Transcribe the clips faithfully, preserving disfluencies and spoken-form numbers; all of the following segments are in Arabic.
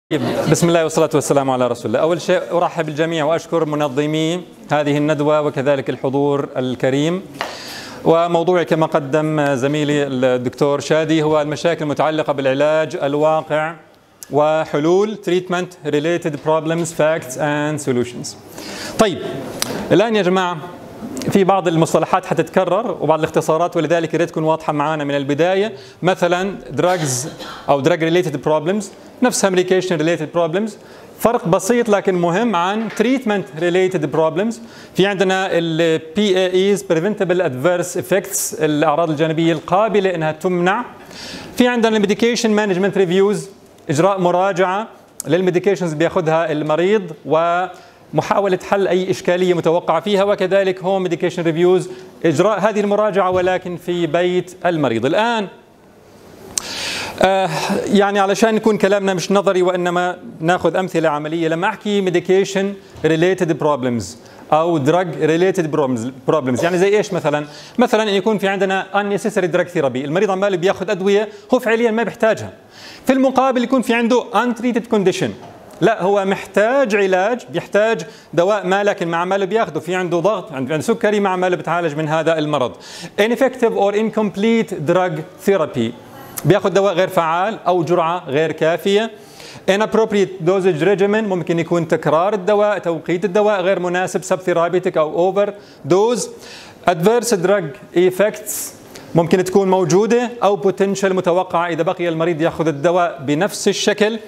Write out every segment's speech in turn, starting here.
بسم الله والصلاة والسلام على رسول الله. أول شيء أرحب بالجميع وأشكر منظمي هذه الندوة وكذلك الحضور الكريم. وموضوعي كما قدم زميلي الدكتور شادي هو المشاكل المتعلقة بالعلاج الواقع وحلول treatment related problems facts and solutions. طيب الآن يا جماعة في بعض المصطلحات حتتكرر وبعض الاختصارات، ولذلك يا ريت تكون واضحة معنا من البداية. مثلا drugs أو drug related problems نفسها medication related problems، فرق بسيط لكن مهم عن treatment related problems. في عندنا ال بي إيه إيز preventable adverse effects، الأعراض الجانبية القابلة أنها تمنع. في عندنا medication management reviews، إجراء مراجعة للميديكيشنز بياخذها المريض ومحاولة حل أي إشكالية متوقعة فيها، وكذلك هوم ميديكيشن ريفيوز، إجراء هذه المراجعة ولكن في بيت المريض. الآن آه يعني علشان يكون كلامنا مش نظري وإنما ناخذ أمثلة عملية، لما أحكي medication related problems أو drug related problems يعني زي إيش؟ مثلا مثلا أن يكون في عندنا unnecessary drug therapy، المريض عماله بياخذ أدوية هو فعليا ما بيحتاجها. في المقابل يكون في عنده untreated condition، لا هو محتاج علاج، بيحتاج دواء ما لكن مع ماله بياخده، في عنده ضغط، عنده سكري، مع ماله بتعالج من هذا المرض. ineffective or incomplete drug therapy، بياخذ دواء غير فعال أو جرعة غير كافية. inappropriate dosage regimen، ممكن يكون تكرار الدواء، توقيت الدواء غير مناسب، subtherapeutic أو over dose. adverse drug effects ممكن تكون موجودة أو potential متوقعة إذا بقي المريض يأخذ الدواء بنفس الشكل.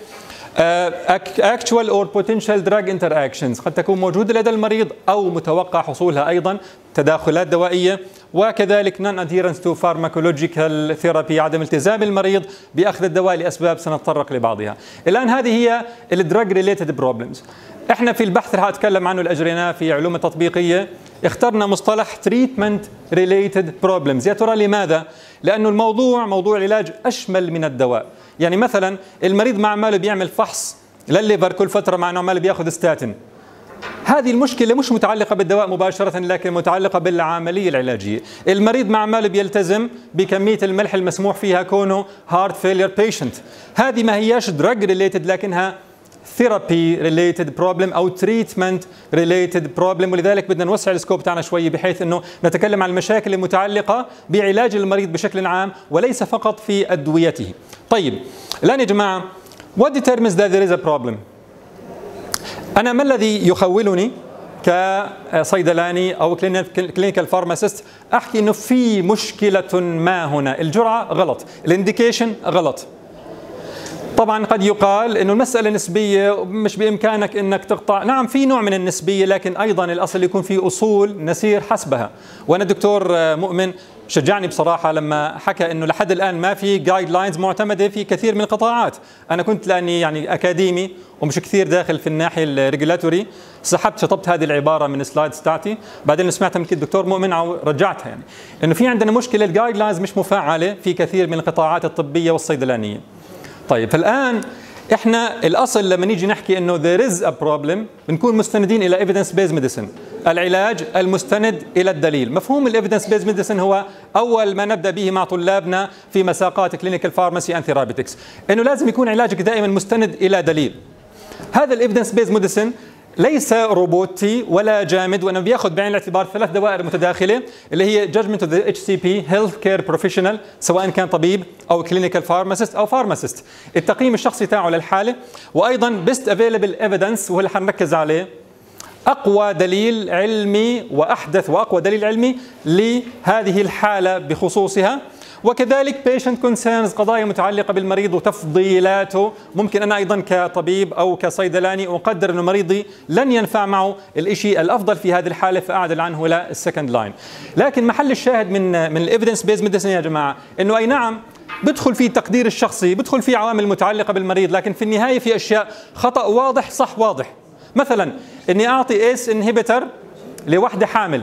actual or potential drug interactions، قد تكون موجودة لدى المريض أو متوقع حصولها أيضا، تداخلات دوائية. وكذلك non adherence to pharmacological therapy، عدم التزام المريض بأخذ الدواء لأسباب سنتطرق لبعضها. الآن هذه هي الدراج ريليتد بروبلمز. احنا في البحث رح اتكلم عنه اللي اجريناه في علوم التطبيقيه، اخترنا مصطلح treatment related problems. يا ترى لماذا؟ لانه الموضوع موضوع العلاج اشمل من الدواء. يعني مثلا المريض مع ماله بيعمل فحص للليفر كل فتره مع انه ماله بياخذ ستاتين، هذه المشكله مش متعلقه بالدواء مباشره لكن متعلقه بالعمليه العلاجيه. المريض مع ماله بيلتزم بكميه الملح المسموح فيها كونه هارت فيلير بيشنت، هذه ما هياش دراج ريليتد لكنها ثيرابي ريليتد بروبلم او تريتمنت ريليتد بروبلم. ولذلك بدنا نوسع السكوب تاعنا شوي بحيث انه نتكلم عن المشاكل المتعلقه بعلاج المريض بشكل عام وليس فقط في ادويته. طيب الان يا جماعه what determines that there is a problem؟ انا ما الذي يخولني كصيدلاني او كلينيكال فارماسيست احكي انه في مشكله ما هنا، الجرعه غلط، الانديكيشن غلط. طبعا قد يقال انه المساله نسبيه، مش بامكانك انك تقطع، نعم في نوع من النسبيه لكن ايضا الاصل يكون في اصول نسير حسبها. وانا الدكتور مؤمن شجعني بصراحه لما حكى انه لحد الان ما في جايد لاينز معتمده في كثير من القطاعات. انا كنت لاني يعني اكاديمي ومش كثير داخل في الناحيه الريجولاتوري سحبت شطبت هذه العباره من السلايدز تاعتي، بعدين سمعتها من الدكتور مؤمن رجعتها، يعني انه في عندنا مشكله الجايد لاينز مش مفعله في كثير من القطاعات الطبيه والصيدلانيه. طيب فالآن احنا الأصل لما نيجي نحكي انه there is a problem بنكون مستندين إلى evidence based medicine، العلاج المستند إلى الدليل. مفهوم ال evidence based medicine هو أول ما نبدأ به مع طلابنا في مساقات clinical pharmacy and therapeutics، انه لازم يكون علاجك دائما مستند إلى دليل. هذا ال evidence based medicine ليس روبوتي ولا جامد، وانه بياخذ بعين الاعتبار ثلاث دوائر متداخله اللي هي judgment of the إتش سي بي health care professional، سواء كان طبيب او clinical pharmacist او pharmacist، التقييم الشخصي تاعه للحاله، وايضا best available evidence وهو اللي حنركز عليه، اقوى دليل علمي واحدث واقوى دليل علمي لهذه الحاله بخصوصها، وكذلك patient concerns قضايا متعلقة بالمريض وتفضيلاته. ممكن أنا أيضا كطبيب أو كصيدلاني أقدر أن مريضي لن ينفع معه الإشي الأفضل في هذه الحالة فأعدل عنه إلى السكند لاين. لكن محل الشاهد من من الإيفيدنس بيز ميديسين يا جماعة إنه أي نعم بدخل فيه التقدير الشخصي، بدخل فيه عوامل متعلقة بالمريض، لكن في النهاية في أشياء خطأ واضح صح واضح. مثلا إني أعطي إيس إنهبيتر لوحدة حامل،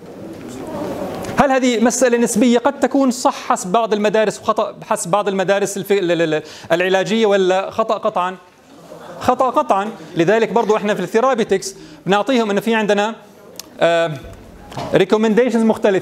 هل هذه مسألة نسبية؟ قد تكون صح حسب بعض المدارس وخطأ حسب بعض المدارس العلاجية، ولا خطأ قطعا؟ خطأ قطعا. لذلك برضو احنا في الثيرابيتكس بنعطيهم انه في عندنا ريكومنديشنز مختلفة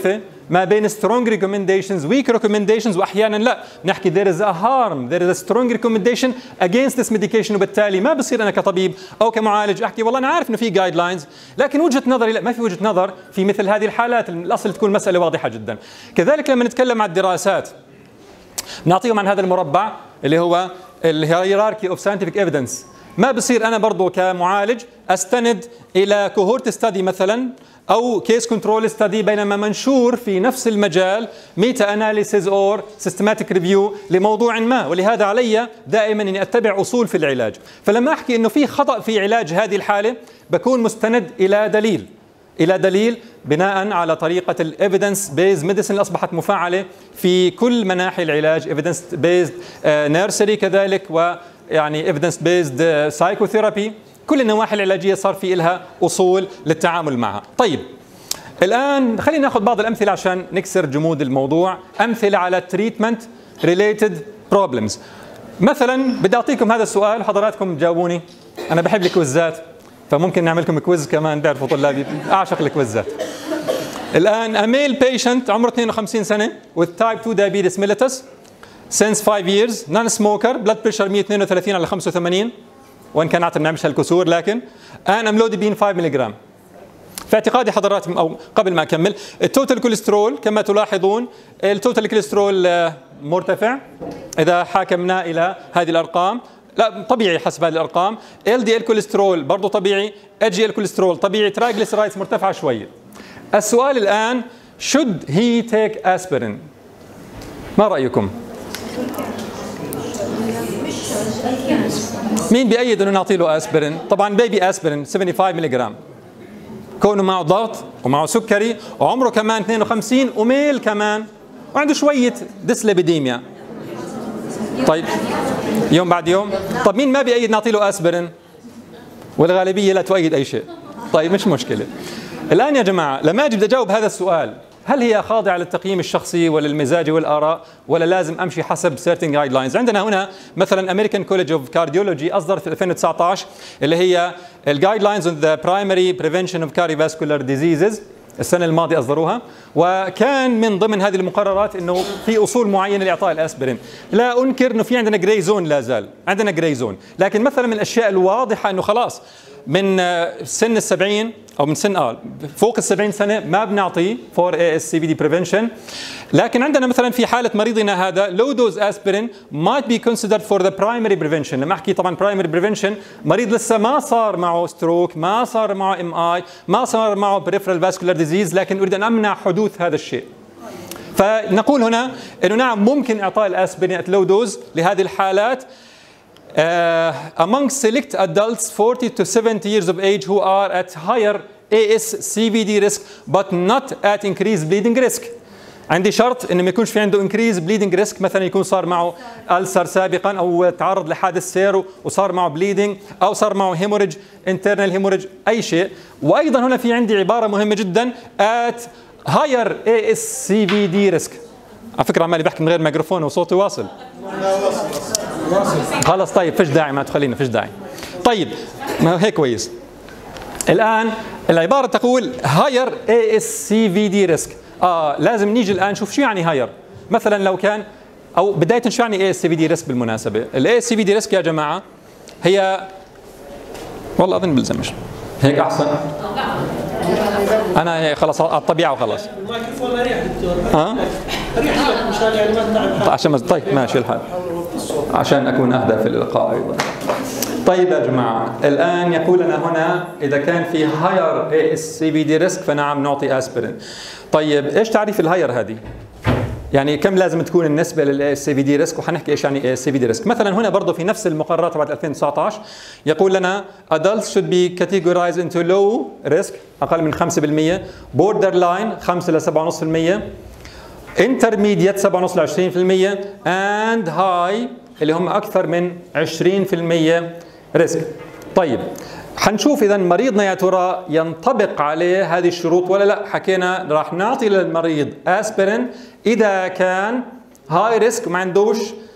ما بين strong recommendations weak recommendations واحيانا لا نحكي there is a harm there is a strong recommendation against this medication وبالتالي ما بصير انا كطبيب او كمعالج احكي والله انا عارف انه في جايد لاينز لكن وجهه نظري لا ما في وجهه نظر في مثل هذه الحالات الاصل تكون مساله واضحه جدا. كذلك لما نتكلم عن الدراسات نعطيهم عن هذا المربع اللي هو الهيراركي اوف ساينتفك ايفيدنس. ما بصير انا برضو كمعالج استند الى كوهورت ستادي مثلا او كيس كنترول ستادي بينما منشور في نفس المجال ميتا اناليسيز اور سيستماتيك ريفيو لموضوع ما، ولهذا علي دائما اني اتبع اصول في العلاج. فلما احكي انه في خطا في علاج هذه الحاله بكون مستند الى دليل الى دليل بناء على طريقه الايفيدنس بيز ميديسن اللي اصبحت مفعله في كل مناحي العلاج، ايفيدنس بيزد نيرسري كذلك ويعني ايفيدنس بيزد سايكوثيرابي، كل النواحي العلاجيه صار في لها اصول للتعامل معها. طيب الان خلينا ناخذ بعض الامثله عشان نكسر جمود الموضوع، امثله على تريتمنت ريليتد بروبلمز. مثلا بدي اعطيكم هذا السؤال وحضراتكم تجاوبوني، انا بحب الكويزات فممكن نعمل لكم كويز كمان، بيعرفوا طلابي اعشق الكويزات. الان a male patient عمره اثنين وخمسين سنه with type two diabetes mellitus since five years non smoker blood pressure مئة واثنين وثلاثين على خمسة وثمانين وان كان عاده بنعملش هالكسور لكن and املوديبين خمسة ملي جرام. في اعتقادي حضراتكم او قبل ما اكمل التوتال كوليسترول كما تلاحظون التوتال كوليسترول مرتفع اذا حاكمنا الى هذه الارقام، لا طبيعي حسب هذه الارقام. ال دي ال كوليسترول برضه طبيعي، اتش جي ال كوليسترول طبيعي، ترايجليسرايدز مرتفعه شويه. السؤال الان should he take aspirin؟ ما رايكم؟ مين بيأيد انه نعطي له اسبرين؟ طبعا بيبي اسبرين خمسة وسبعين ملي جرام، كونه معه ضغط ومعه سكري وعمره كمان اثنين وخمسين وميل كمان وعنده شويه ديسليبيديميا. طيب يوم بعد يوم، طب مين ما بيأيد نعطي له اسبرين؟ والغالبيه لا تؤيد اي شيء. طيب مش مشكله. الان يا جماعه لما اجي بدي اجاوب هذا السؤال، هل هي خاضعه للتقييم الشخصي ولا المزاجي والاراء ولا لازم امشي حسب certain guidelines؟ عندنا هنا مثلا American College of Cardiology اصدرت في ألفين وتسعة عشر اللي هي الجايد لاينز on the primary prevention of cardiovascular diseases، السنه الماضيه اصدروها، وكان من ضمن هذه المقررات انه في اصول معينه لاعطاء الاسبرين. لا انكر انه في عندنا جراي زون، لا زال عندنا جراي زون، لكن مثلا من الاشياء الواضحه انه خلاص من سن السبعين او من سن اه فوق السبعين سنه ما بنعطي فور اي اس سي في دي بريفنشن. لكن عندنا مثلا في حاله مريضنا هذا لو دوز اسبرين might be considered for the primary prevention. لما احكي طبعا primary prevention مريض لسه ما صار معه ستروك، ما صار معه ام اي، ما صار معه peripheral vascular disease، لكن اريد ان امنع حدوث هذا الشيء. فنقول هنا انه نعم ممكن اعطاء الاسبرين at low dose لهذه الحالات Uh, among select adults forty to seventy years of age who are at higher A S C V D risk but not at increased bleeding risk. عندي شرط انه ما يكونش في عنده increased bleeding risk، مثلا يكون صار معه ألسر سابقا او تعرض لحادث سير وصار معه bleeding او صار معه hemorrhage internal hemorrhage اي شيء. وايضا هنا في عندي عباره مهمه جدا at higher A S C V D risk. على فكره عمالي بحكي من غير ميكروفون وصوتي واصل. خلاص طيب فيش داعي ما تخلينا فيش داعي. طيب ما هيك كويس. الان العباره تقول higher A S C V D risk. اه لازم نيجي الان نشوف شو يعني higher. مثلا لو كان او بدايه شو يعني A S C V D risk بالمناسبه؟ ال A S C V D risk يا جماعه هي والله اظن بلزمش هيك احسن. انا خلاص على الطبيعه وخلاص. الميكروفون مريح دكتور. ها؟ مريح لك مشان يعني ما تتعب. عشان طيب ماشي الحال. عشان اكون اهدى في اللقاء ايضا. طيب يا جماعه الان يقول لنا هنا اذا كان في هاير A S C V D risk فنعم نعطي اسبرين. طيب ايش تعريف الهاير هذه؟ يعني كم لازم تكون النسبه لل A S C V D risk، وحنحكي ايش يعني A S C V D risk. مثلا هنا برضه في نفس المقررات تبعت ألفين وتسعة عشر يقول لنا adults should be categorized into low risk اقل من خمسة بالمئة، borderline خمسة إلى سبعة فاصلة خمسة بالمئة، intermediate سبعة فاصلة خمسة وعشرين بالمئة and high اللي هم اكثر من عشرين بالمئة ريسك. طيب حنشوف اذا مريضنا يا ترى ينطبق عليه هذه الشروط ولا لا. حكينا راح نعطي للمريض اسبرين اذا كان هاي ريسك ما عندوش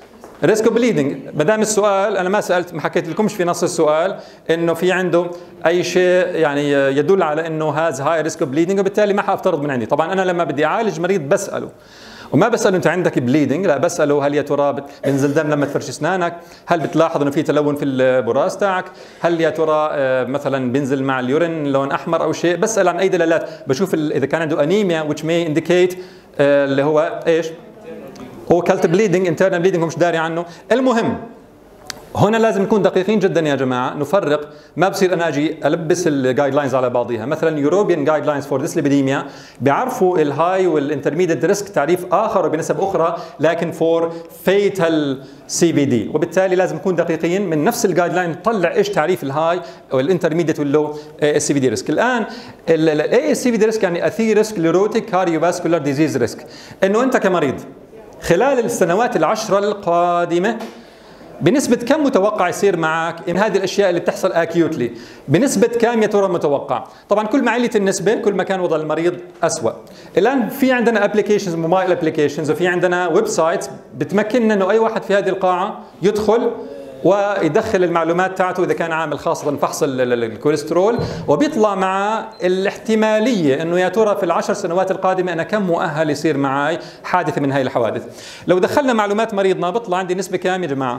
ريسك اوف بليدنج، ما دام السؤال انا ما سالت ما حكيت لكمش في نص السؤال انه في عنده اي شيء يعني يدل على انه هاز هاي ريسك اوف بليدنج، وبالتالي ما حافترض من عندي. طبعا انا لما بدي اعالج مريض بساله، وما بساله انت عندك بليدنج، لا بساله هل يا ترى بنزل دم لما تفرش اسنانك؟ هل بتلاحظ انه في تلون في البراز تاعك؟ هل يا ترى مثلا بينزل مع اليورين لون احمر او شيء؟ بسال عن اي دلالات، بشوف اذا كان عنده انيميا which may indicate اللي هو ايش؟ اوكلت بليدنج، انترنال بليدنج هو مش داري عنه. المهم هنا لازم نكون دقيقين جدا يا جماعه، نفرق. ما بصير انا اجي البس الجايد لاينز على بعضها. مثلا يوروبيان جايد لاينز فور ديسليبيديميا بيعرفوا الهاي والانترميديت ريسك تعريف اخر وبنسب اخرى، لكن فور فيتال سي بي دي، وبالتالي لازم نكون دقيقين من نفس الجايد لاين نطلع ايش تعريف الهاي والانترميديت واللو سي بي دي ريسك. الان الاي سي بي دي ريسك يعني اثي ريسك ليروتيك كارديوفاسكولار ديزيز ريسك، انه انت كمريض خلال السنوات العشره القادمه بنسبة كم متوقع يصير معك من هذه الأشياء اللي بتحصل أكيوتلي؟ بنسبة كم يا ترى متوقع؟ طبعا كل ما علت النسبة كل ما كان وضع المريض أسوأ. الآن في عندنا ابلكيشنز، موبايل ابلكيشنز، وفي عندنا ويب سايتس بتمكننا إنه أي واحد في هذه القاعة يدخل ويدخل المعلومات تاعته إذا كان عامل خاصة فحص الكوليسترول، وبيطلع مع الاحتمالية إنه يا ترى في العشر سنوات القادمة أنا كم مؤهل يصير معي حادثة من هاي الحوادث. لو دخلنا معلومات مريضنا بيطلع عندي نسبة كام يا جماعة؟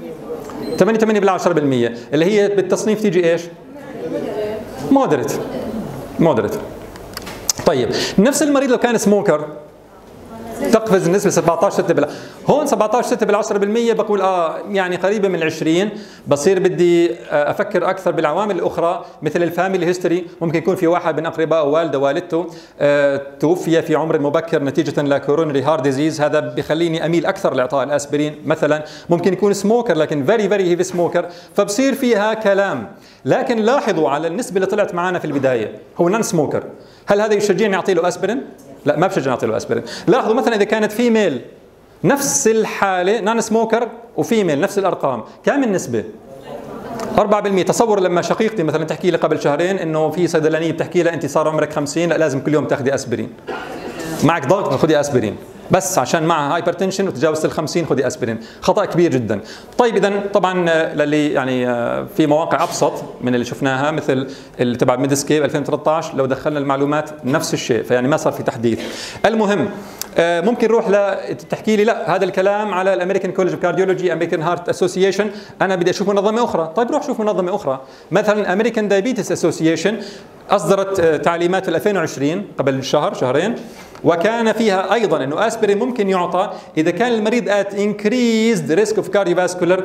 ثمانية ثمانية بالعشرة بالمية، اللي هي بالتصنيف تيجي ايش؟ مودريت. مودريت. طيب نفس المريض لو كان سموكر تقفز النسبة سبعة عشر ستة بالعشرة، هون سبعة عشر ستة بالعشرة بالمية بقول اه يعني قريبة من العشرين، بصير بدي افكر اكثر بالعوامل الاخرى مثل الفاميلي هيستوري. ممكن يكون في واحد من اقربائه والده والدته آه توفي في عمر مبكر نتيجة لكورونري هارت ديزيز، هذا بخليني اميل اكثر لاعطاء الاسبرين مثلا. ممكن يكون سموكر لكن فيري فيري هيفي سموكر، فبصير فيها كلام. لكن لاحظوا على النسبة اللي طلعت معنا في البداية، هو نون سموكر، هل هذا يشجعني اعطي له اسبرين؟ لا ما بشجع نعطي له اسبرين. لاحظوا مثلا اذا كانت فيميل نفس الحاله نون سموكر وفيميل نفس الارقام، كم النسبه؟ أربعة بالمية. تصور لما شقيقتي مثلا تحكي لي قبل شهرين انه في صيدلانيه بتحكي لها انت صار عمرك خمسين، لا لازم كل يوم تاخذي اسبرين، معك ضغط خذي اسبرين، بس عشان معها هايبرتنشن وتجاوزت ال خمسين خذي اسبرين. خطا كبير جدا. طيب اذا طبعا للي يعني في مواقع ابسط من اللي شفناها مثل اللي تبع ميدسكيب ألفين وثلاثة عشر لو دخلنا المعلومات نفس الشيء، فيعني ما صار في تحديث. المهم ممكن نروح لتحكي لي لا هذا الكلام على الامريكان كولج اوف كارديولوجي، امريكان هارت اسوسيشن، انا بدي اشوف منظمه اخرى. طيب روح شوف منظمه اخرى، مثلا امريكان دايابيتس اسوسيشن اصدرت تعليمات في ألفين وعشرين قبل شهر شهرين، وكان فيها ايضا انه اسبرين ممكن يعطى اذا كان المريض at increased risk of cardiovascular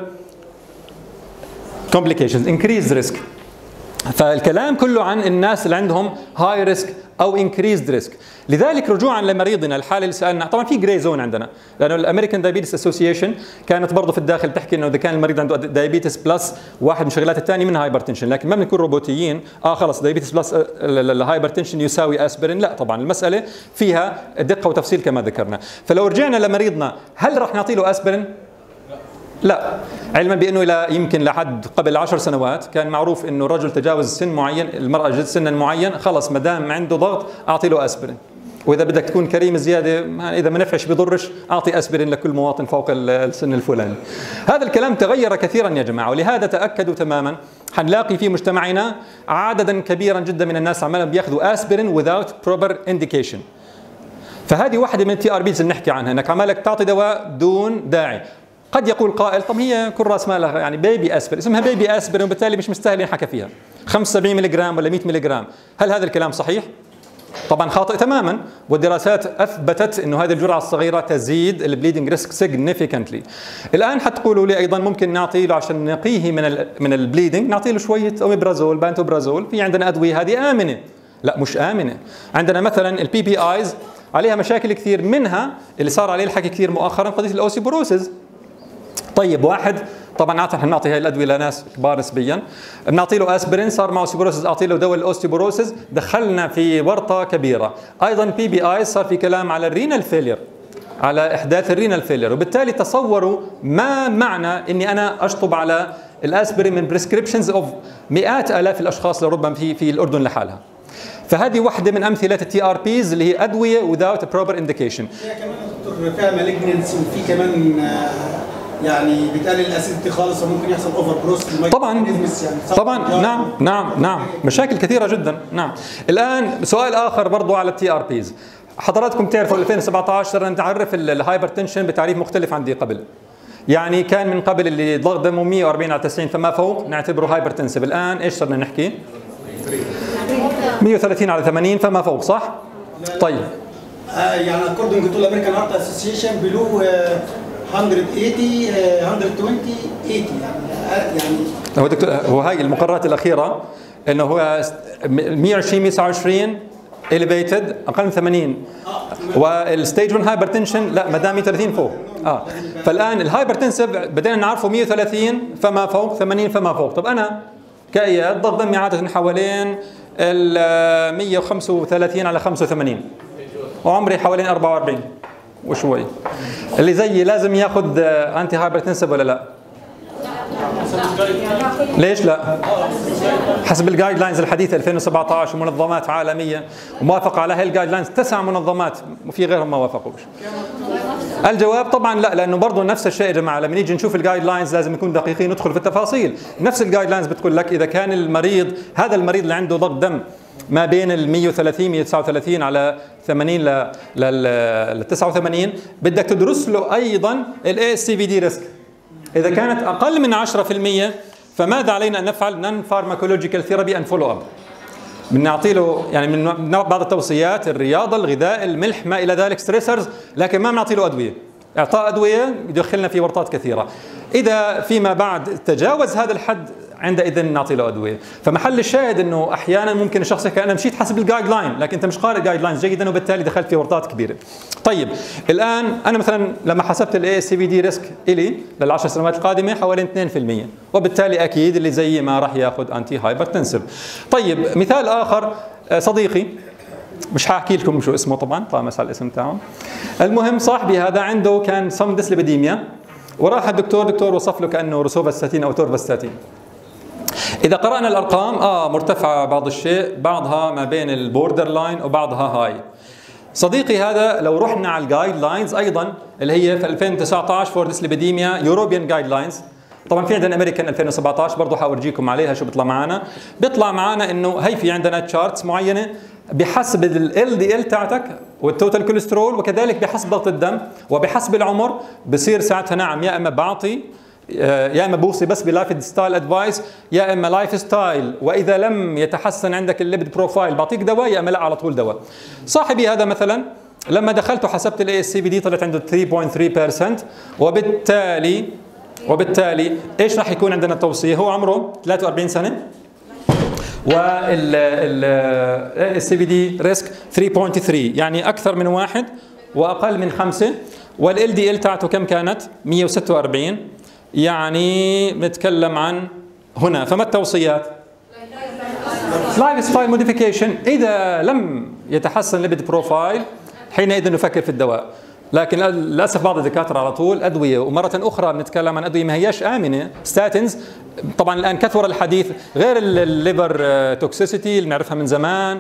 complications، increased risk. فالكلام كله عن الناس اللي عندهم هاي ريسك او انكريزد ريسك. لذلك رجوعا لمريضنا الحاله اللي سالنا، طبعا في جراي زون عندنا، لانه الامريكان دايابيتس اسوسيشن كانت برضه في الداخل تحكي انه اذا كان المريض عنده دايابيتس بلس واحد من الشغلات الثانيه منها هايبرتنشن، لكن ما بنكون روبوتيين اه خلص دايابيتس بلس الهايبرتنشن يساوي اسبرين، لا طبعا المساله فيها دقه وتفصيل كما ذكرنا. فلو رجعنا لمريضنا هل راح نعطي له اسبرين؟ لا، علما بانه الى يمكن لحد قبل عشر سنوات كان معروف انه الرجل تجاوز سن معين، المراه جد سنا معين، خلص ما دام عنده ضغط اعطي له اسبرين، واذا بدك تكون كريم زياده اذا ما نفعش بضرش اعطي اسبرين لكل مواطن فوق السن الفلاني. هذا الكلام تغير كثيرا يا جماعه، ولهذا تاكدوا تماما حنلاقي في مجتمعنا عددا كبيرا جدا من الناس عمالهم بياخذوا اسبرين without proper indication. فهذه واحده من التي ار بيز اللي نحكي عنها، انك عمالك تعطي دواء دون داعي. قد يقول قائل طب هي كل راس مالها يعني بيبي اسبرين، اسمها بيبي اسبرين وبالتالي مش مستاهل ينحكى فيها خمسة وسبعين ملغ ولا مئة ملغ. هل هذا الكلام صحيح؟ طبعا خاطئ تماما، والدراسات اثبتت انه هذه الجرعه الصغيره تزيد البليدنج ريسك سيجنيفيكانتلي. الان حتقولوا لي ايضا ممكن نعطي له عشان نقيه من ال من البليدنج نعطي له شويه اوميبرازول بانتوبرازول، في عندنا ادويه هذه امنه. لا مش امنه، عندنا مثلا البي بي ايز عليها مشاكل كثير، منها اللي صار عليه الحكي كثير مؤخرا قضيه الاوسيبروسيس. طيب واحد طبعا عاده احنا بنعطي هاي الادويه لناس كبار نسبيا، بنعطي له اسبرين صار معه اوستيوبروسيس اعطي له دواء الاوستيوبروسيس، دخلنا في ورطه كبيره. ايضا بي بي اي صار في كلام على الرينال فيلير، على احداث الرينال فيلير، وبالتالي تصوروا ما معنى اني انا اشطب على الاسبرين من بريسكريبشنز اوف مئات الاف الاشخاص لربما في في الاردن لحالها. فهذه واحده من امثله التي ار بيز اللي هي ادويه without a proper indication. فيها كمان دكتور فيها مالجنسي وفي كمان يعني بتقلل الاسيدتي خالص وممكن يحصل اوفر جروث في طبعا يعني طبعا نعم نعم نعم مشاكل كثيره جدا. نعم. الان سؤال اخر برضو على التي ار بيز. حضراتكم تعرفوا ألفين وسبعة عشر صرنا نعرف الهايبرتنشن بتعريف مختلف عن دي قبل. يعني كان من قبل اللي ضغط دمه مئة وأربعين على تسعين فما فوق نعتبره هايبرتنسيف. الان ايش صرنا نحكي؟ مئة وثلاثين على ثمانين فما فوق، صح؟ طيب آه يعني according to American Heart Association below uh, مئة وثمانين uh, مئة وعشرين ثمانين يعني يعني هو دكتور هو هاي المقررات الاخيره انه هو مئة وعشرين مئة وتسعة وعشرين elevated اقل من ثمانين والستيج واحد هايبرتنشن لا ما دام مئة وثلاثين فوق. اه فالان الهايبرتنسيف بدينا نعرفه مئة وثلاثين فما فوق، ثمانين فما فوق. طب انا كاياد ضغط دمي عاده حوالين ال مئة وخمسة وثلاثين على خمسة وثمانين وعمري حوالين أربعة وأربعين وشوي. اللي زيي لازم ياخذ انتي هايبرتنسيف ولا لا؟ ليش لا؟ حسب الجايد لاينز الحديثه ألفين وسبعة عشر ومنظمات عالميه وموافقه على هاي الجايد لاينز تسع منظمات وفي غيرهم ما وافقوش. الجواب طبعا لا، لانه برضه نفس الشيء يا جماعه لما نيجي نشوف الجايد لاينز لازم نكون دقيقين ندخل في التفاصيل. نفس الجايد لاينز بتقول لك اذا كان المريض هذا المريض اللي عنده ضغط دم ما بين ال مئة وثلاثين مئة وتسعة وثلاثين على ثمانين ل تسعة وثمانين بدك تدرس له ايضا الاي اس سي في دي ريسك. اذا كانت اقل من عشرة بالمئة فماذا علينا ان نفعل؟ نون فارماكولوجيكال ثيرابي ان فولو اب. بنعطي له يعني من بعض التوصيات الرياضه، الغذاء، الملح، ما الى ذلك، ستريسرز، لكن ما بنعطي له ادويه. اعطاء ادويه يدخلنا في ورطات كثيره. اذا فيما بعد تجاوز هذا الحد عندئذ نعطي له ادويه. فمحل الشاهد انه احيانا ممكن الشخص يحكي انا مشيت حسب الجايد لاين لكن انت مش قارئ الجايد لاينز جيدا وبالتالي دخلت في ورطات كبيره. طيب الان انا مثلا لما حسبت الاي اس سي في دي ريسك الي للعشر سنوات القادمه حوالي اثنين بالمئة وبالتالي اكيد اللي زيي ما راح ياخذ انتي هايبرتنسيف. طيب مثال اخر صديقي مش حاحكي لكم شو اسمه طبعا طامس على الاسم تاعه. المهم صاحبي هذا عنده كان صم ديسليبيديميا وراح الدكتور، دكتور وصف له كانه روسوفاستاتين او تورفاستاتين. إذا قرأنا الأرقام آه مرتفعة بعض الشيء، بعضها ما بين البوردر لاين وبعضها هاي. صديقي هذا لو رحنا على الجايد لاينز أيضا اللي هي في ألفين وتسعة عشر فور ديسليبيديميا يوروبيان جايد لاينز، طبعا في عندنا امريكان ألفين وسبعة عشر برضه حورجيكم عليها شو بيطلع معنا. بيطلع معنا انه هي في عندنا تشارتس معينه بحسب ال دي ال تاعتك والتوتال كوليسترول وكذلك بحسب ضغط الدم وبحسب العمر بصير ساعتها نعم يا اما بعطي يا اما بوصي بس بلايف ستايل ادفايس يا اما لايف ستايل، واذا لم يتحسن عندك الليبيد بروفايل بعطيك دواء يا اما لا على طول دواء. صاحبي هذا مثلا لما دخلت وحسبت الاي اس سي في دي طلعت عنده ثلاثة فاصلة ثلاثة بالمئة وبالتالي وبالتالي ايش راح يكون عندنا التوصيه؟ هو عمره ثلاثة وأربعين سنه وال ال اس سي في دي ريسك ثلاثة فاصلة ثلاثة يعني اكثر من واحد واقل من خمسه، والال دي ال تاعته كم كانت؟ مئة وستة وأربعين، يعني نتكلم عن هنا. فما التوصيات؟ لايف ستايل موديفيكيشن. اذا لم يتحسن ليبيد بروفايل حينئذ نفكر في الدواء، لكن للاسف بعض الدكاتره على طول ادويه. ومره اخرى بنتكلم عن ادويه ما هياش امنه، ستاتينز. طبعا الان كثر الحديث غير الليفر توكسيسيتي اللي بنعرفها من زمان،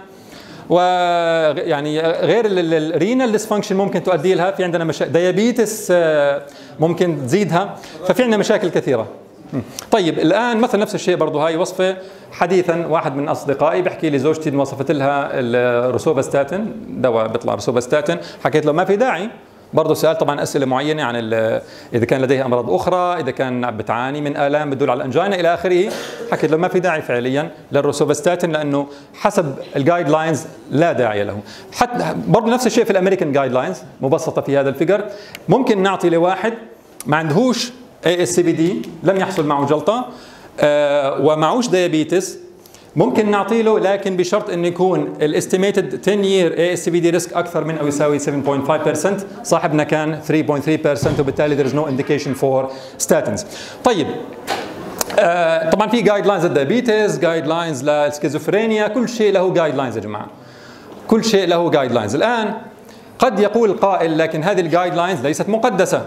ويعني غير الرينال ديسفانكشن ممكن تؤدي لها، في عندنا مشاكل ديابيتس ممكن تزيدها، ففي عندنا مشاكل كثيره. طيب الان مثلا نفس الشيء برضه هاي وصفه حديثا واحد من اصدقائي بيحكي لي زوجتي وصفت لها الروسوفاستاتين، دواء بيطلع روسوفاستاتين، حكيت له ما في داعي. برضه سأل طبعا اسئله معينه عن اذا كان لديه امراض اخرى، اذا كان بتعاني من الام بتدل على الانجينا الى اخره. حكيت له ما في داعي فعليا للروسوفاستاتين لانه حسب الجايد لاينز لا داعي له. حتى برضه نفس الشيء في الامريكان جايد لاينز مبسطه في هذا الفكر. ممكن نعطي لواحد ما عندهوش اي اس سي بي دي، لم يحصل معه جلطه آه ومعوش ديابيتس، ممكن نعطي له لكن بشرط انه يكون الاستيميتد عشرة يير اي اس سي بي دي ريسك اكثر من او يساوي سبعة فاصلة خمسة بالمئة. صاحبنا كان ثلاثة فاصلة ثلاثة بالمئة وبالتالي there is no indication for statins. طيب آه طبعا في جايد لاينز للديابيتس، جايد لاينز للسكيزوفرينيا، كل شيء له جايد لاينز يا جماعه، كل شيء له جايد لاينز. الان قد يقول قائل لكن هذه الجايد لاينز ليست مقدسه.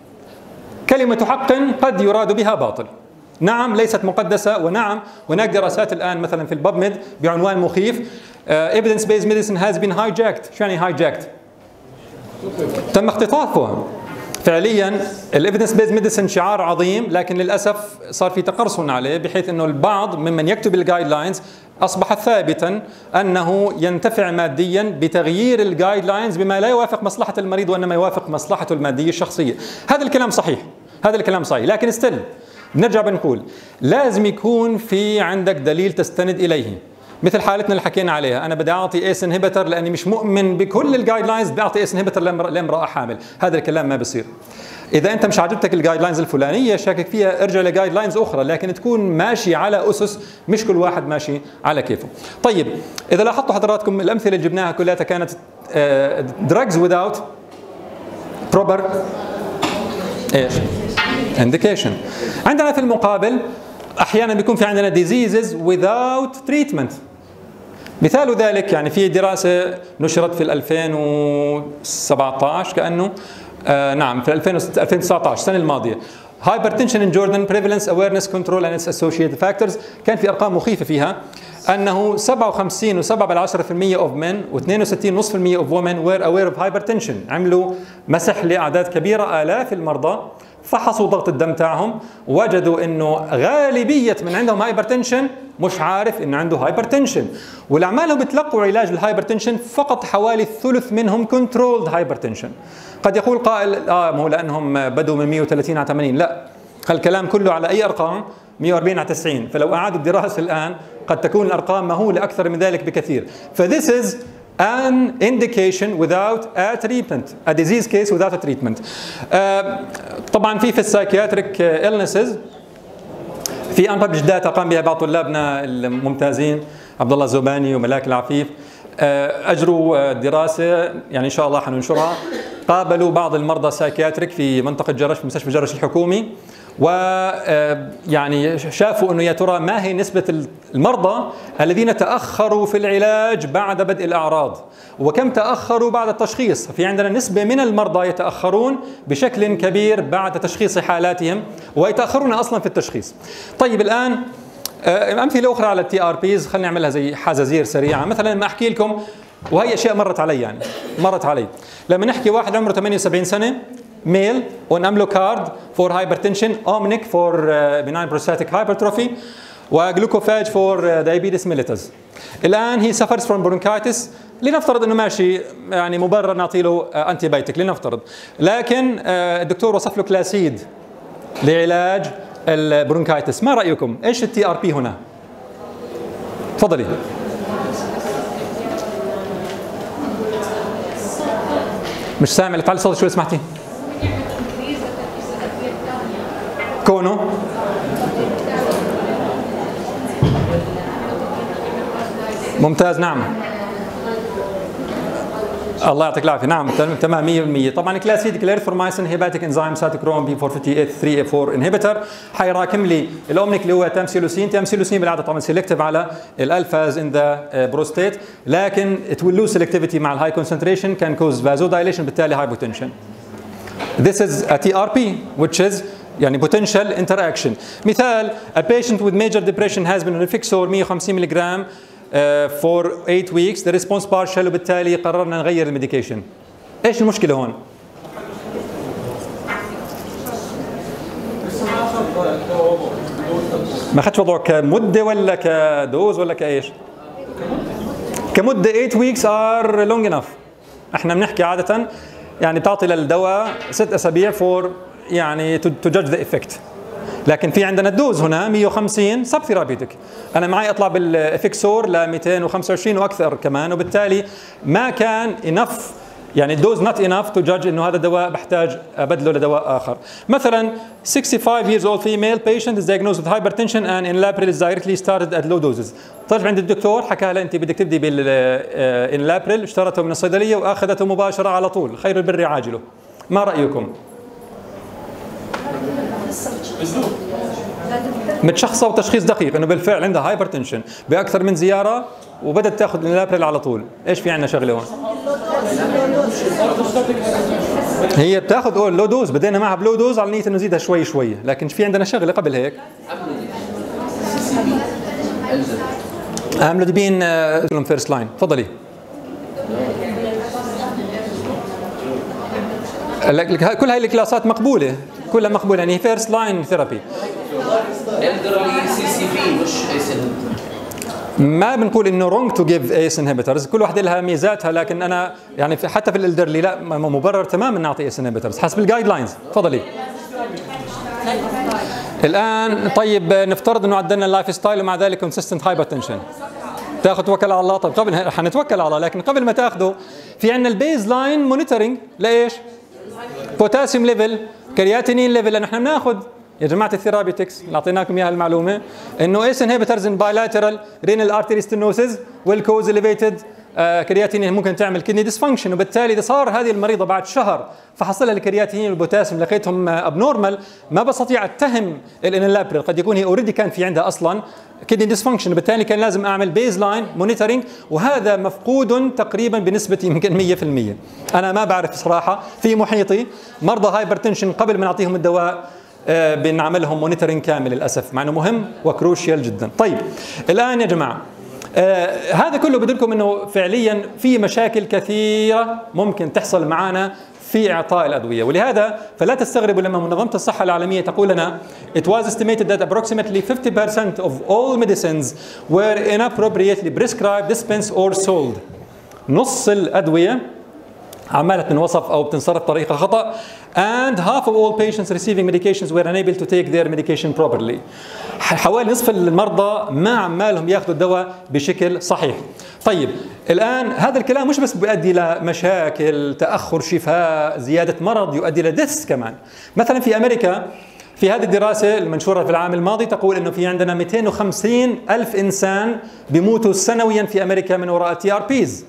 كلمه حق قد يراد بها باطل. نعم ليست مقدسة، ونعم هناك دراسات الآن مثلا في الباب ميد بعنوان مخيف uh, evidence based medicine has been hijacked. شو يعني hijacked؟ تم اختطافها. فعليا الايفيدنس بيز ميديسن شعار عظيم، لكن للاسف صار في تقرصن عليه، بحيث انه البعض ممن يكتب الجايد لاينز اصبح ثابتا انه ينتفع ماديا بتغيير الجايد لاينز بما لا يوافق مصلحه المريض وانما يوافق مصلحته الماديه الشخصيه. هذا الكلام صحيح، هذا الكلام صحيح، لكن ستيل بنرجع بنقول لازم يكون في عندك دليل تستند اليه، مثل حالتنا اللي حكينا عليها. انا بدي اعطي ايس انهبيتر لاني مش مؤمن بكل الجايد لاينز، بدي اعطي ايس انهبيتر لامراه حامل. هذا الكلام ما بصير. اذا انت مش عاجبتك الجايد لاينز الفلانيه شاكك فيها، ارجع لجايد لاينز اخرى، لكن تكون ماشي على اسس، مش كل واحد ماشي على كيفه. طيب اذا لاحظتوا حضراتكم الامثله اللي جبناها كلها كانت drugs without proper ايش؟ indication. عندنا في المقابل احيانا بيكون في عندنا diseases without treatment. مثال ذلك يعني في دراسه نشرت في ألفين وسبعة عشر كانه آه نعم في ألفين وتسعة عشر السنه الماضيه. Hypertension in Jordan prevalence awareness control and its associated factors. كان في ارقام مخيفه فيها انه سبعة وخمسين وسبعة بالعشرة بالمئة of men واثنين وستين ونصف بالمئة of women were aware of hypertension. عملوا مسح لاعداد كبيره، الاف المرضى، فحصوا ضغط الدم تاعهم، وجدوا انه غالبيه من عندهم هايبرتنشن مش عارف انه عنده هايبرتنشن، والاعمال بتلقوا علاج الهايبرتنشن فقط حوالي الثلث منهم كنترولد هايبرتنشن. قد يقول قائل اه ما هو لانهم بدوا من مئة وثلاثين على ثمانين، لا، الكلام كله على اي ارقام؟ مئة وأربعين على تسعين، فلو اعادوا الدراسه الان قد تكون الارقام مهوله اكثر من ذلك بكثير. فthis is an indication without a treatment, a disease case without a treatment. آه طبعا في في السايكياتريك illnesses في unpublished data قام بها بعض طلابنا الممتازين عبد الله الزوباني وملاك العفيف، آه اجروا دراسه يعني ان شاء الله حننشرها. قابلوا بعض المرضى سايكياتريك في منطقه جرش في مستشفى جرش الحكومي، ويعني شافوا انه يا ترى ما هي نسبة المرضى الذين تأخروا في العلاج بعد بدء الأعراض، وكم تأخروا بعد التشخيص. في عندنا نسبة من المرضى يتأخرون بشكل كبير بعد تشخيص حالاتهم ويتأخرون أصلا في التشخيص. طيب الآن أمثلة أخرى على التي ار بيز، خلينا نعملها زي حزازير سريعة. مثلا لما أحكي لكم، وهي أشياء مرت علي يعني مرت علي، لما نحكي واحد عمره ثمانية وسبعين سنة male on amlocard for hypertension, Omnic for uh, benign prostatic hypertrophy, وglucophage for uh, diabetes mellitus. الآن he suffers from bronchitis. لنفترض انه ماشي يعني مبرر نعطي له انتي بايوتيك لنفترض، لكن الدكتور وصف له كلاسيد لعلاج البرونكايتس. ما رأيكم؟ ايش التي ار بي هنا؟ تفضلي. مش سامع، تعالي صوتك شوي سمعتي. كونه ممتاز. نعم الله يعطيك العافيه. نعم تمام مئة بالمئة. طبعا كلاسيد كليرثرومايسين هيباتيك انزيم ساتوكروم بي أربعة وخمسين ثلاثة إيه أربعة انهبيتر، حيراكم لي الاومنيك اللي هو تامسيلوسين. تامسيلوسين بالعاده طبعا سيلكتيف على الالفاز ان ذا بروستيت، لكن it will lose selectivity مع الهاي كونسنتريشن can cause vasodilation بالتالي hypotension. This is a تي ار بي which is يعني potential interaction. مثال a patient with major depression has been on Effexor مئة وخمسين ملغ Uh, for eight weeks. the response partial، وبالتالي قررنا نغير الميديكيشن. ايش المشكله هون؟ ما اخذتش وضعه كمده ولا كدوز ولا كايش؟ كمده eight weeks are long enough. احنا بنحكي عاده يعني بتعطي للدواء ست اسابيع for يعني to, to judge the effect. لكن في عندنا الدوز هنا مئة وخمسين سب ثيرابيوتيك، انا معي اطلع بالافكسور ل مئتين وخمسة وعشرين واكثر كمان، وبالتالي ما كان انف يعني الدوز نوت انف تو جادج انه هذا الدواء بحتاج ابدله لدواء اخر. مثلا sixty-five years old female patient is diagnosed with hypertension and enalapril is directly started at low doses. طلع عند الدكتور حكى لها انت بدك تبدي بالانلابريل، اشترته من الصيدليه واخذته مباشره على طول، خير البر عاجله. ما رايكم؟ متشخصه وتشخيص دقيق انه بالفعل عندها هايبرتنشن باكثر من زياره وبدت تاخذ الانلابريل على طول. ايش في عندنا شغله هون؟ هي بتاخذ اول لو دوز، بدينا معها بلو دوز على نيه انه نزيدها شوي شوي، لكن في عندنا شغله قبل هيك. املوديبين فيرست لاين. تفضلي. كل هاي الكلاسات مقبوله، كلها مقبوله، يعني فيرست لاين ثيرابي. elderly سي سي بي مش ايس انهبيتور. ما بنقول انه wrong to give ايس inhibitors، كل واحده لها ميزاتها، لكن انا يعني في حتى في الالدرلي لا مبرر تماما نعطي ايس inhibitors حسب الجايد لاينز. تفضلي. الان طيب نفترض انه عندنا اللايف ستايل ومع ذلك كونسيستنت هايبرتنشن، تاخذ توكل على الله. طيب قبل حنتوكل على الله، لكن قبل ما تاخذه في عندنا البيز لاين مونيتورنج لايش؟ بوتاسيوم ليفل، كرياتينين ليفل، لانه احنا بناخذ يا جماعه الثيرابيوتكس اللي اعطيناكم اياها المعلومه انه ايس انهبيترز ان بايلاترال رينال ارتري ستينوسيس والكوز اليفيتد كرياتينين ممكن تعمل كدني ديسفانكشن، وبالتالي اذا صار هذه المريضه بعد شهر فحصلها الكرياتينين والبوتاسيوم لقيتهم ابنورمال، ما بستطيع اتهم الانلابريل، قد يكون هي اوريدي كان في عندها اصلا كدني ديسفانكشن، وبالتالي كان لازم اعمل بيز لاين مونيتورنج، وهذا مفقود تقريبا بنسبه يمكن مية بالمية. انا ما بعرف صراحه في محيطي مرضى هايبرتنشن قبل ما نعطيهم الدواء آه بنعملهم مونيتورنج كامل للاسف، مع انه مهم وكروشيال جدا. طيب الان يا جماعه آه هذا كله بدلكم انه فعليا في مشاكل كثيره ممكن تحصل معنا في اعطاء الادويه، ولهذا فلا تستغربوا لما منظمه الصحه العالميه تقول لنا it was estimated that approximately fifty percent of all medicines were inappropriately prescribed, dispensed or sold. نص الادويه عمالة بتنوصف او بتنصرف بطريقه خطا، and half of all patients receiving medications were unable to take their medication properly. حوالي نصف المرضى ما عمالهم ياخذوا الدواء بشكل صحيح. طيب الان هذا الكلام مش بس بيؤدي لمشاكل، تاخر شفاء، زياده مرض، يؤدي لدث كمان. مثلا في امريكا في هذه الدراسه المنشوره في العام الماضي تقول انه في عندنا مئتين وخمسين الف انسان بيموتوا سنويا في امريكا من وراء التي ار بيز،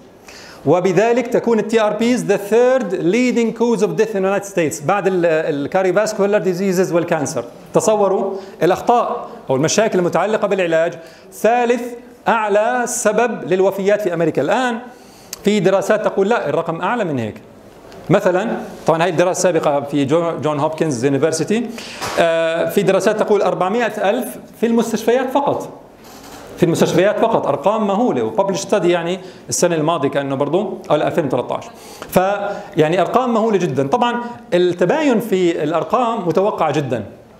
وبذلك تكون التي ار بيز the third leading cause of death in the United States بعد الكاريوفاسكولار ديزيزز والكانسر. تصوروا الاخطاء او المشاكل المتعلقه بالعلاج ثالث اعلى سبب للوفيات في امريكا. الان في دراسات تقول لا الرقم اعلى من هيك. مثلا طبعا هذه الدراسه السابقه في جون هوبكنز يونيفرسيتي، في دراسات تقول أربعمئة ألف في المستشفيات فقط، في المستشفيات فقط، ارقام مهوله، وببلش ستدي يعني السنه الماضيه كانه برضه او ألفين وثلاثة عشر، فيعني ارقام مهوله جدا. طبعا التباين في الارقام متوقع جدا،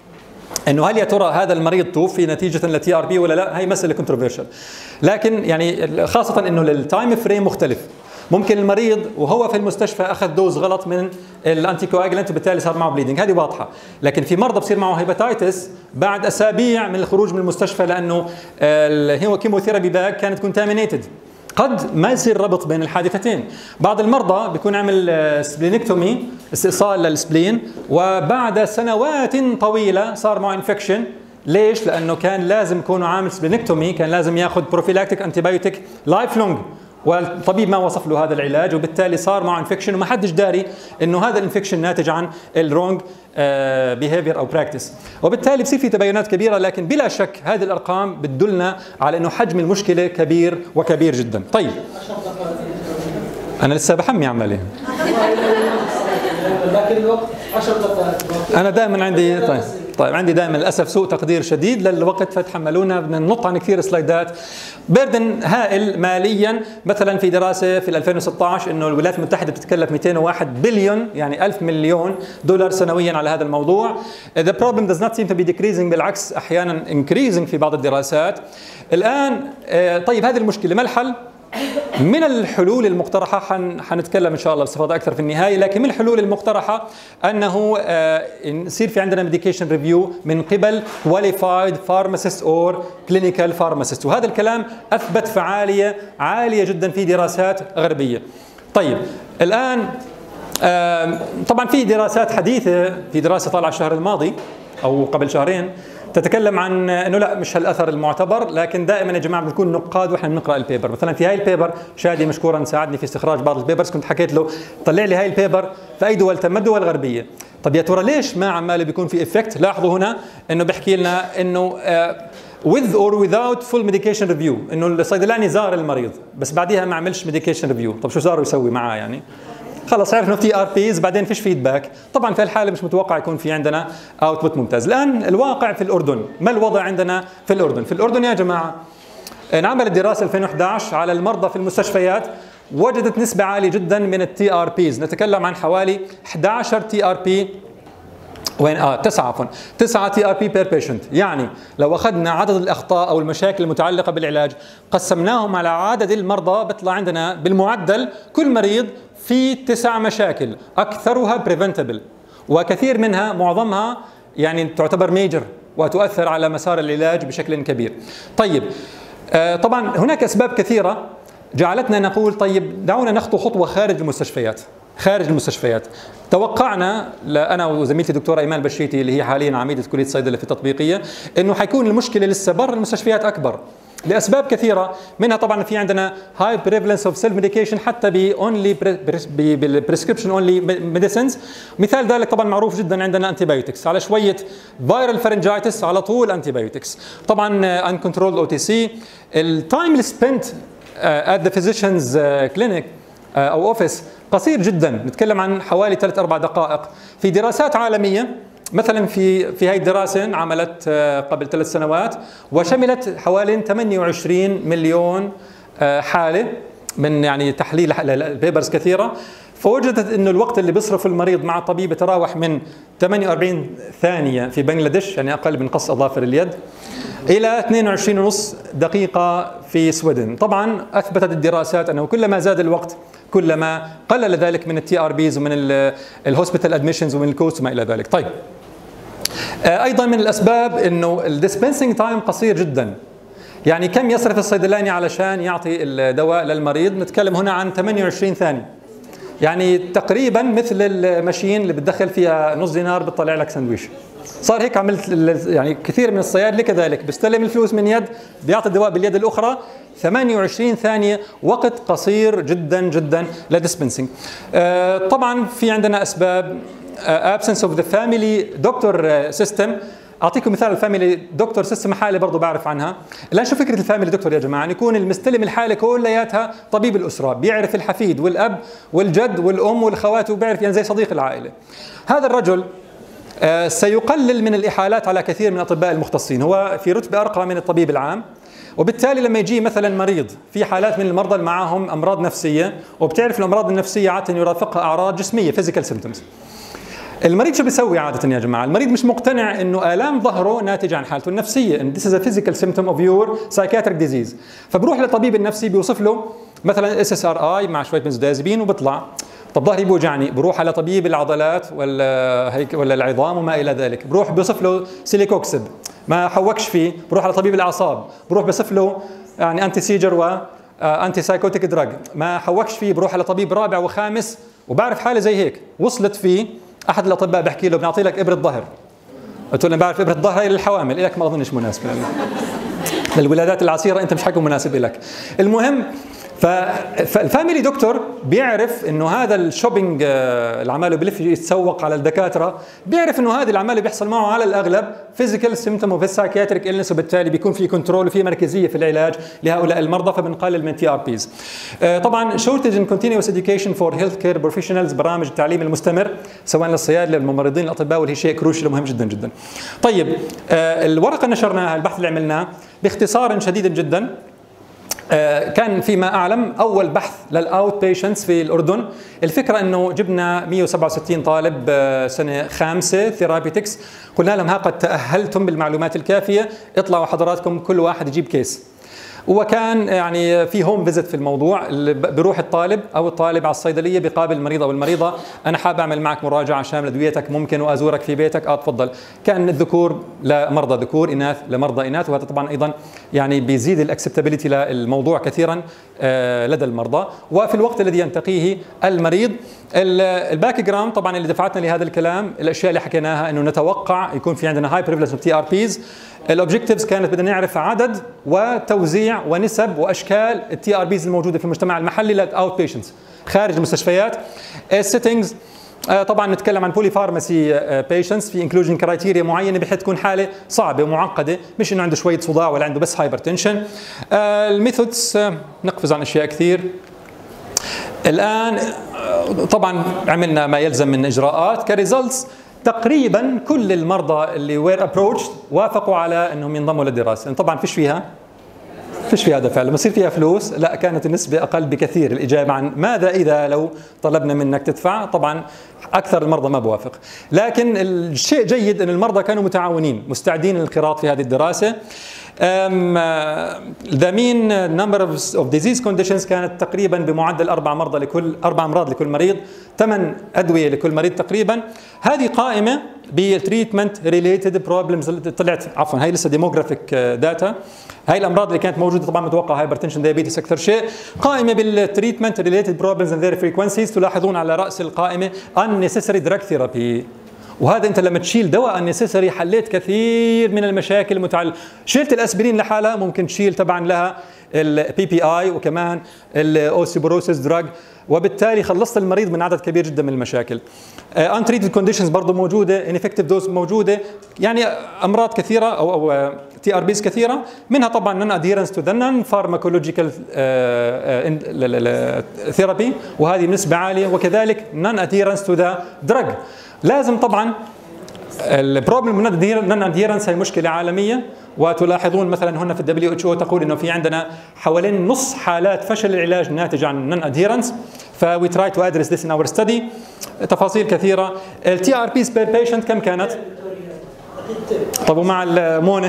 انه هل يا ترى هذا المريض توفي نتيجه للتي ار بي ولا لا، هي مساله كونتروفيرشال، لكن يعني خاصه انه التايم فريم مختلف. ممكن المريض وهو في المستشفى اخذ دوز غلط من الانتي كواجلانت وبالتالي صار معه بليدنج، هذه واضحه، لكن في مرضى بصير معه هيباتايتس بعد اسابيع من الخروج من المستشفى لانه الكيموثيرابي باك كانت كونتامينيتد. قد ما يصير ربط بين الحادثتين. بعض المرضى بيكون عمل سبلينكتومي، استئصال للسبلين، وبعد سنوات طويله صار معه انفكشن. ليش؟ لانه كان لازم يكون عامل سبلينكتومي، كان لازم ياخذ بروفيلاكتيك انتيبيوتيك لايف لونج، والطبيب ما وصف له هذا العلاج، وبالتالي صار معه انفكشن وما حدش داري انه هذا الانفكشن ناتج عن الرونج بيهيفير او براكتس، وبالتالي بصير في تباينات كبيره. لكن بلا شك هذه الارقام بتدلنا على انه حجم المشكله كبير وكبير جدا. طيب انا لسه بحمي عمالي، لكن الوقت عشر دقائق. انا دائما عندي طيب طيب عندي دائما للاسف سوء تقدير شديد للوقت، فتحملونا، بدنا ننط عن كثير سلايدات. بيردن هائل ماليا، مثلا في دراسه في ألفين وستة عشر انه الولايات المتحده بتتكلف مئتين وواحد بليون يعني ألف مليون دولار سنويا على هذا الموضوع. The problem does not seem to be decreasing، بالعكس احيانا increasing في بعض الدراسات. الان طيب هذه المشكله ما الحل؟ من الحلول المقترحة حنتكلم إن شاء الله باستفاضة أكثر في النهاية، لكن من الحلول المقترحة أنه يصير في عندنا ميديكيشن ريفيو من قبل qualified pharmacist or clinical pharmacist، وهذا الكلام أثبت فعالية عالية جدا في دراسات غربية. طيب الآن طبعا في دراسات حديثة، في دراسة طالعة الشهر الماضي أو قبل شهرين تتكلم عن انه لا مش هالاثر المعتبر، لكن دائما يا جماعه بنكون نقاد واحنا بنقرا البيبر. مثلا في هاي البيبر شادي مشكورا ساعدني في استخراج بعض البيبرز، كنت حكيت له طلع لي هاي البيبر في اي دول تم، الدول الغربيه. طب يا ترى ليش ما عمال بيكون في افكت؟ لاحظوا هنا انه بيحكي لنا انه uh, with or without full medication review، انه الصيدلاني زار المريض بس بعديها ما عملش ميديكيشن ريفيو. طب شو صاروا يسوي معاه يعني؟ خلص عرف انه في ار بيز، بعدين فيش فيدباك. طبعا في الحاله مش متوقع يكون في عندنا اوتبوت ممتاز. الان الواقع في الاردن، ما الوضع عندنا في الاردن؟ في الاردن يا جماعه انعملت دراسه ألفين وأحد عشر على المرضى في المستشفيات، وجدت نسبة عالية جدا من التي ار بيز، نتكلم عن حوالي إحدى عشر تي ار بي، وين اه تسعة عفوا تسعة تي ار بي بير بيشنت. يعني لو اخذنا عدد الاخطاء او المشاكل المتعلقه بالعلاج قسمناهم على عدد المرضى بيطلع عندنا بالمعدل كل مريض في تسع مشاكل، اكثرها بريفنتبل وكثير منها معظمها يعني تعتبر ميجر وتؤثر على مسار العلاج بشكل كبير. طيب آه طبعا هناك اسباب كثيره جعلتنا نقول طيب دعونا نخطو خطوه خارج المستشفيات. خارج المستشفيات توقعنا انا وزميلتي الدكتوره ايمان البشيتي اللي هي حاليا عميده كليه الصيدله في التطبيقيه انه حيكون المشكله لسه برا المستشفيات اكبر لاسباب كثيره، منها طبعا في عندنا هاي بريفالنس اوف سيلف ميديكيشن حتى ب اونلي بالبريسكربشن اونلي ميديسنز. مثال ذلك طبعا معروف جدا عندنا انتي بايوتكس، على شويه فيرال فارنجايتس على طول انتي بايوتكس. طبعا ان كنترول او تي سي، التايم سبنت ات ذا فيزيشنز كلينيك او اوفيس قصير جدا، نتكلم عن حوالي ثلاث اربع دقائق. في دراسات عالميه مثلا في في هذه الدراسه انعملت قبل ثلاث سنوات وشملت حوالي ثمانية وعشرين مليون حاله من يعني تحليل بيبرز كثيره، فوجدت انه الوقت اللي بيصرفه المريض مع الطبيب يتراوح من ثمانية وأربعين ثانيه في بنغلاديش يعني اقل من قص اظافر اليد الى اثنين وعشرين ونص دقيقه في السويدن. طبعا اثبتت الدراسات انه كلما زاد الوقت كلما قلل ذلك من التي ار بيز ومن الهوسبيتال ادميشنز ومن الكوست وما الى ذلك. طيب ايضا من الاسباب انه الديسبنسنج تايم قصير جدا، يعني كم يصرف الصيدلاني علشان يعطي الدواء للمريض؟ نتكلم هنا عن ثمانية وعشرين ثانيه، يعني تقريبا مثل الماشين اللي بتدخل فيها نص دينار بتطلع لك سندويش. صار هيك عملت يعني كثير من الصيادله كذلك بيستلم الفلوس من يد بيعطي الدواء باليد الاخرى. ثمانية وعشرين ثانيه وقت قصير جدا جدا للديسبنسنج. آه طبعا في عندنا اسباب آه absence of the family doctor system. اعطيكم مثال الفاميلي دكتور سيستم، حاله برضه بعرف عنها. الان شو فكره الفاميلي دكتور يا جماعه؟ ان يكون المستلم الحاله كلياتها طبيب الاسره، بيعرف الحفيد والاب والجد والام والخوات وبيعرف يعني زي صديق العائله. هذا الرجل آه سيقلل من الاحالات على كثير من الاطباء المختصين، هو في رتبه ارقى من الطبيب العام، وبالتالي لما يجي مثلا مريض في حالات من المرضى اللي معاهم امراض نفسيه، وبتعرف الامراض النفسيه عاده يرافقها اعراض جسميه فيزيكال سيمبتومز. المريض شو بيسوي عاده يا جماعه؟ المريض مش مقتنع انه الام ظهره ناتجه عن حالته النفسيه، ان this is a physical symptom of your psychiatric disease، فبروح للطبيب النفسي بيوصف له مثلا اس اس ار اي مع شويه بنزودازبين وبيطلع. طب ظهري بوجعني، بروح على طبيب العضلات ولا هيك ولا العظام وما الى ذلك، بروح بيوصف له سيليكوكسب ما حوكش فيه، بروح على طبيب الاعصاب، بروح بيوصف له يعني انتي سيجر و انتي سايكوتيك دراج، ما حوكش فيه بروح على طبيب رابع وخامس. وبعرف حاله زي هيك وصلت فيه احد الاطباء بحكي له بنعطي لك ابره ظهر، قلت له انا بعرف ابره الظهر هي للحوامل، لك ما اظنش مناسبه للولادات العسيره، انت مش حيكون مناسب لك. المهم فالفاميلي دكتور بيعرف انه هذا الشوبينج اللي عماله بلف يتسوق على الدكاتره، بيعرف انه هذا اللي عماله بيحصل معه على الاغلب فيزيكال سيمتوم اوف سايكياتريك إلنس، وبالتالي بيكون في كنترول وفي مركزيه في العلاج لهؤلاء المرضى، فبنقلل من تي ار بيز. طبعا شورتج ان كونتينيوس اديوكيشن فور هيلث كير بروفيشنالز، برامج التعليم المستمر سواء للصيادله الممرضين الاطباء، واللي شيء كروشال مهم جدا جدا. طيب الورقه نشرناها، البحث اللي عملناه باختصار شديد جدا، كان فيما أعلم أول بحث للأوت بيشنتس في الأردن. الفكرة أنه جبنا مئة وسبعة وستين طالب سنة خامسة ثيرابيتكس، قلنا لهم ها قد تأهلتم بالمعلومات الكافية، اطلعوا حضراتكم كل واحد يجيب كيس. وكان يعني في هوم فيزيت في الموضوع، بيروح الطالب او الطالب على الصيدليه بيقابل المريض او المريضه، انا حابب اعمل معك مراجعه شامله ادويتك، ممكن وازورك في بيتك؟ اه تفضل. كان الذكور لمرضى ذكور، اناث لمرضى اناث، وهذا طبعا ايضا يعني بيزيد الاكسبتابيلتي للموضوع كثيرا لدى المرضى. وفي الوقت الذي ينتقيه المريض، الباك جراوند طبعا اللي دفعتنا لهذا الكلام، الاشياء اللي حكيناها انه نتوقع يكون في عندنا هاي بريفلنس اوف تي ار بيز. الاوبجكتيفز كانت بدنا نعرف عدد وتوزيع ونسب واشكال التي ار بيز الموجوده في المجتمع المحلي للاوت بيشنتس خارج المستشفيات. السيتنجز طبعا نتكلم عن بولي فارماسي بيشنتس في انكلوجن كرايتيريا معينه بحيث تكون حاله صعبه ومعقده، مش انه عنده شويه صداع ولا عنده بس هايبرتنشن. الميثودز نقفز عن اشياء كثير. الان طبعا عملنا ما يلزم من اجراءات كريزلتس. تقريبا كل المرضى اللي وير ابروتش وافقوا على انهم ينضموا للدراسه، طبعا فيش فيها فيش فيها دفع. لما يصير فيها فلوس لا، كانت النسبة أقل بكثير. الإجابة عن ماذا إذا لو طلبنا منك تدفع، طبعا أكثر المرضى ما بوافق. لكن الشيء جيد أن المرضى كانوا متعاونين مستعدين للانخراط في هذه الدراسة. the mean number of disease conditions كانت تقريبا بمعدل أربع مرضى لكل أربع أمراض لكل مريض، ثمان أدوية لكل مريض تقريبا. هذه قائمة بالتريتمنت ريليتد بروبلمز طلعت، عفوا هي لسه ديموغرافيك داتا. هاي الامراض اللي كانت موجوده طبعا متوقع هايبرتنشن دايابيتس اكثر شيء. قائمه بالتريتمنت ريليتد بروبلمز اند ذير فريكونسيز، تلاحظون على راس القائمه unnecessary drug therapy. وهذا انت لما تشيل دواء unnecessary حليت كثير من المشاكل المتعلقه. شلت الاسبرين لحالها ممكن تشيل طبعا لها البي بي اي وكمان الاوسيبروسيس دراج، وبالتالي خلصت المريض من عدد كبير جدا من المشاكل. untreated كونديشنز برضه موجوده، ineffective دوز موجوده، يعني امراض كثيره او او تي ار بيز كثيره، منها طبعا نون اديرنس تو ذا نون فارماكولوجيكال ثيرابي وهذه بنسبه عاليه، وكذلك نون اديرنس تو ذا دراج. لازم طبعا البروبلم نون اديرنس هي مشكله عالميه، وتلاحظون مثلا هنا في الدبليو اتش او تقول انه في عندنا حوالين نص حالات فشل العلاج ناتج عن نون اديرنس، فوي تراي تو ادرس ذس ان اور ستدي. تفاصيل كثيره. التي ار بيز بير بيشنت كم كانت؟ طب ومع المونه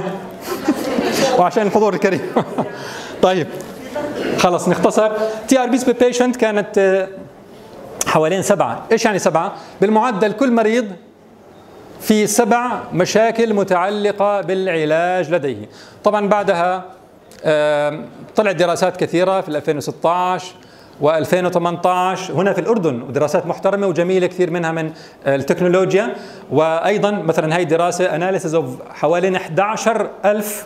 وعشان الحضور الكريم طيب خلص نختصر. تي ار بيز بير بيشنت كانت حوالين سبعه. ايش يعني سبعه؟ بالمعدل كل مريض في سبع مشاكل متعلقة بالعلاج لديه. طبعا بعدها طلعت دراسات كثيرة في ألفين وستة عشر وألفين وثمانية عشر هنا في الأردن، ودراسات محترمة وجميلة كثير منها من التكنولوجيا. وأيضا مثلا هاي دراسة أناليسيز أوف حوالي أحد عشر ألف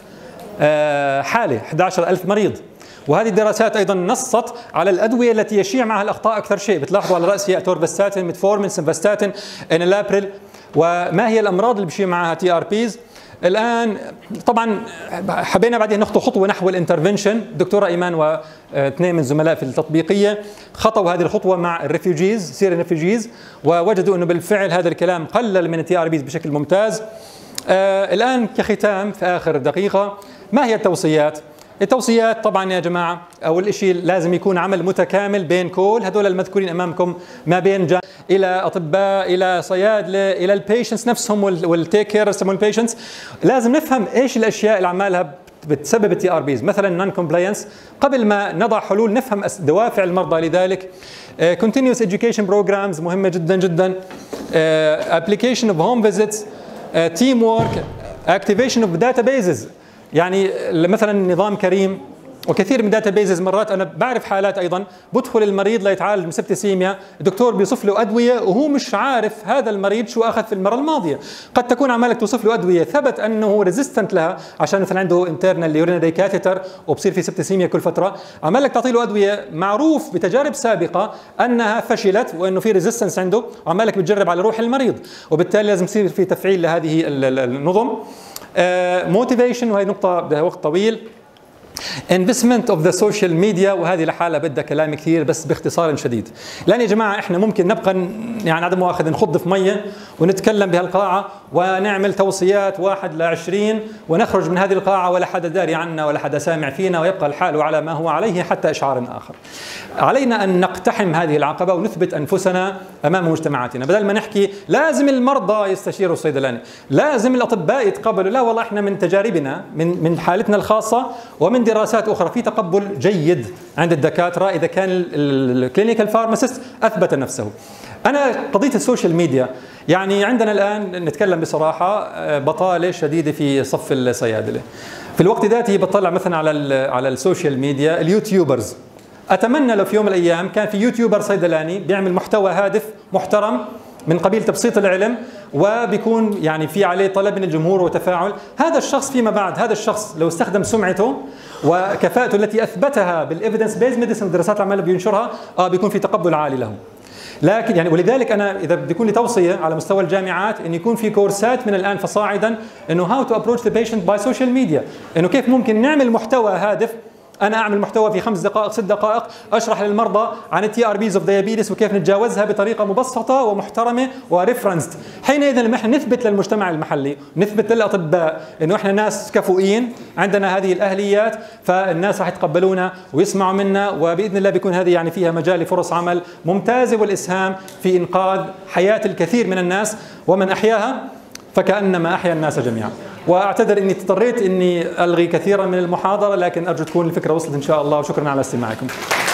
حالة، أحد عشر ألف مريض. وهذه الدراسات ايضا نصت على الادويه التي يشيع معها الاخطاء اكثر شيء. بتلاحظوا على راسها اتورفاستاتين، ميتفورمين، سمفاستاتين، انلابريل، وما هي الامراض اللي بشيع معها تي ار بيز. الان طبعا حبينا بعدين نخطو خطوه نحو الانترفنشن. الدكتوره ايمان واثنين من زملاء في التطبيقيه خطوا هذه الخطوه مع الريفيوجيز، سير الريفيوجيز، ووجدوا انه بالفعل هذا الكلام قلل من التي ار بيز بشكل ممتاز. آه الان كختام في اخر دقيقه، ما هي التوصيات؟ التوصيات طبعا يا جماعه اول شيء لازم يكون عمل متكامل بين كل هذول المذكورين امامكم، ما بين جا الى اطباء الى صيادله الى البيشنتس نفسهم والتيك كير يسمون البيشنتس. لازم نفهم ايش الاشياء اللي عمالها بتسبب التي ار بيز، مثلا نون كومبلاينس. قبل ما نضع حلول نفهم دوافع المرضى لذلك. كونتينيوس اديوكيشن بروجرامز مهمه جدا جدا. ابلكيشن اوف هوم فيزيتس، تيم وورك، اكتيفيشن اوف داتا بيزز. يعني مثلا نظام كريم وكثير من داتا بيزز. مرات انا بعرف حالات ايضا بدخل المريض ليتعالج من سبتسيميا، الدكتور بيوصف له ادويه وهو مش عارف هذا المريض شو اخذ في المره الماضيه. قد تكون عمالك توصف له ادويه ثبت انه ريزيستنت لها، عشان مثلا عنده انترنال يورينري كاثيتر وبصير في سبتسيميا كل فتره، عمالك تعطي له ادويه معروف بتجارب سابقه انها فشلت وانه في ريزيستنس عنده، وعمالك بتجرب على روح المريض، وبالتالي لازم يصير في تفعيل لهذه النظم. موتيفيشن uh, وهي نقطة بدها وقت طويل. انفستمنت اوف ذا سوشيال ميديا، وهذه لحالها بدها كلام كثير بس باختصار شديد. لان يا جماعه احنا ممكن نبقى يعني عدم مؤاخذه نخض في ميه ونتكلم بهالقاعه ونعمل توصيات واحد لعشرين ونخرج من هذه القاعه ولا حدا داري عنا ولا حدا سامع فينا، ويبقى الحال على ما هو عليه حتى اشعار اخر. علينا ان نقتحم هذه العقبه ونثبت انفسنا امام مجتمعاتنا، بدل ما نحكي لازم المرضى يستشيروا الصيدلاني، لازم الاطباء يتقبلوا، لا والله احنا من تجاربنا من من حالتنا الخاصه ومن دراسات اخرى في تقبل جيد عند الدكاتره اذا كان الكلينيكال فارماسيست اثبت نفسه. انا قضيه السوشيال ميديا، يعني عندنا الان نتكلم بصراحه بطاله شديده في صف الصيادله. في الوقت ذاته بطلع مثلا على على السوشيال ميديا اليوتيوبرز. اتمنى لو في يوم من الايام كان في يوتيوبر صيدلاني بيعمل محتوى هادف محترم من قبيل تبسيط العلم، وبيكون يعني في عليه طلب من الجمهور وتفاعل. هذا الشخص فيما بعد، هذا الشخص لو استخدم سمعته وكفاءته التي اثبتها بالايفيدنس بيز ميديسن والدراسات اللي عماله بينشرها، اه بيكون في تقبل عالي له. لكن يعني ولذلك انا اذا بدي يكون لي توصيه على مستوى الجامعات ان يكون في كورسات من الان فصاعدا انه هاو تو ابروتش ذا بيشنت باي سوشيال ميديا، انه كيف ممكن نعمل محتوى هادف انا اعمل محتوى في خمس دقائق ست دقائق اشرح للمرضى عن التي ار بيز اوف دايابيتس وكيف نتجاوزها بطريقه مبسطه ومحترمه وريفرنسد. حينئذ لما احنا نثبت للمجتمع المحلي نثبت للاطباء انه احنا ناس كفؤين عندنا هذه الاهليات، فالناس راح يتقبلونا ويسمعوا منا، وباذن الله بيكون هذه يعني فيها مجال لفرص عمل ممتازه والاسهام في انقاذ حياه الكثير من الناس، ومن احياها فكأنما أحيا الناس جميعا. وأعتذر أني اضطريت أني ألغي كثيرا من المحاضرة، لكن أرجو تكون الفكرة وصلت إن شاء الله، وشكرا على استماعكم.